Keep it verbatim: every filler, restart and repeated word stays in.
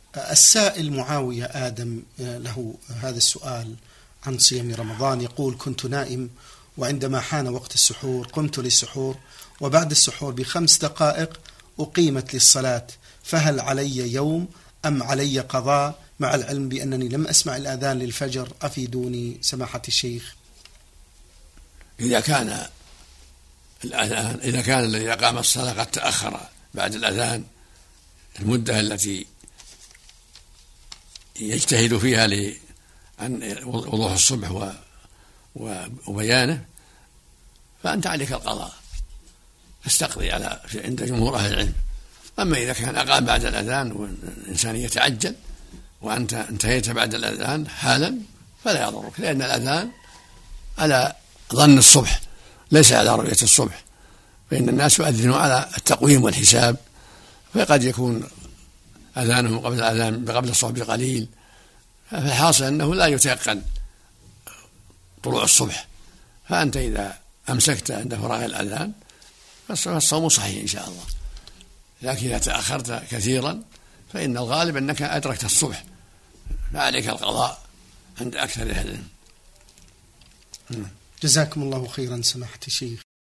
السائل معاوية آدم له هذا السؤال عن صيام رمضان، يقول: كنت نائم وعندما حان وقت السحور قمت للسحور، وبعد السحور بخمس دقائق أقيمت للصلاة، فهل علي يوم أم علي قضاء، مع العلم بأنني لم أسمع الأذان للفجر؟ أفيدوني سماحة الشيخ. إذا كان الأذان إذا كان الذي أقام الصلاة قد تأخر بعد الأذان المدة التي يجتهد فيها عن وضوح الصبح وبيانه، فأنت عليك القضاء، فاستقضي على عند جمهور أهل العلم. أما إذا كان أقام بعد الأذان والإنسان يتعجل وأنت انتهيت بعد الأذان حالا فلا يضرك، لأن الأذان على ظن الصبح ليس على رؤية الصبح، فإن الناس يؤذنون على التقويم والحساب، فقد يكون أذانهم قبل الأذان قبل الصبح بقليل، فالحاصل أنه لا يتيقن طلوع الصبح. فأنت إذا أمسكت عند فراغ الأذان فالصوم صحيح إن شاء الله، لكن إذا تأخرت كثيرا فإن الغالب أنك أدركت الصبح، فعليك القضاء عند أكثر أهل العلم. جزاكم الله خيرا سماحة الشيخ.